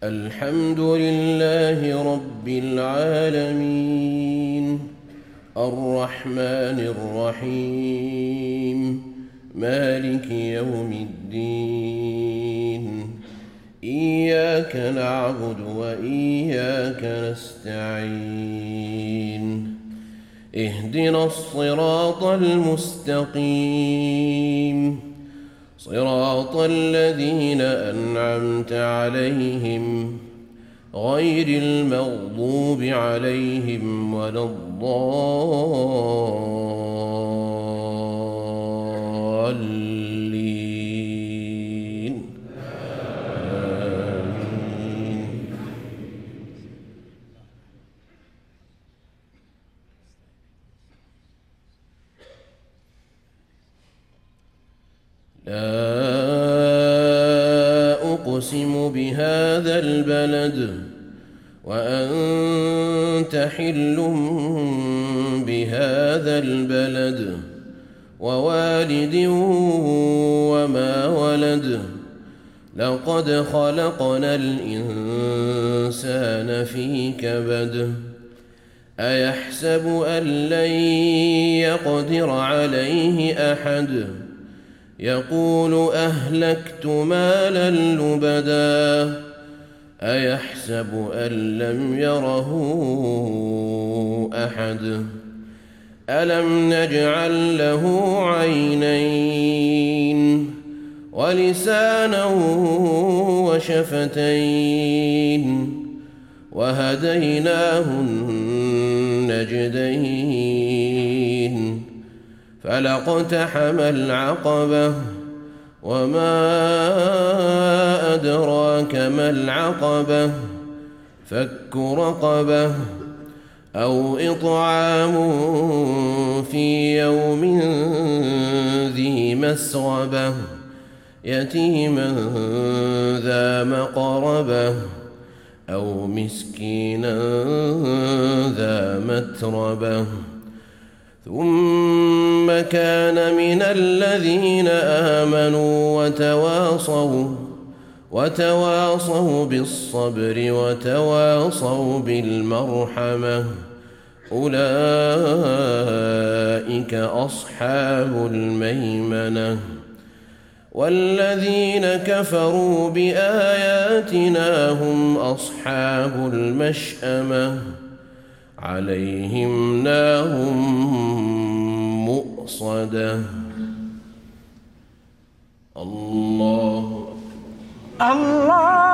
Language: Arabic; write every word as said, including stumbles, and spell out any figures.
الحمد لله رب العالمين الرحمن الرحيم مالك يوم الدين إياك نعبد وإياك نستعين اهدنا الصراط المستقيم صراط الذين أنعمت عليهم غير المغضوب عليهم ولا الضالين آمين. لا أقسم بهذا البلد وأنت حل بهذا البلد ووالد وما ولد لقد خلقنا الإنسان في كبد أيحسب أن لن يقدر عليه أحد يقول أهلكت مالا لبدا أيحسب أن لم يره أحد ألم نجعل له عينين ولسانا وشفتين وهديناه النجدين فلاقتحم العقبة وما أدراك ما العقبة فك رقبة أو إطعام في يوم ذي مسغبة يتيما ذا مقربة أو مسكينا ذا متربة ثم كان من الذين آمنوا وتواصوا وتواصوا بالصبر وتواصوا بالمرحمة أولئك أصحاب الميمنة والذين كفروا بآياتنا هم أصحاب المشأمة عليهم نار مؤصدة. الله الله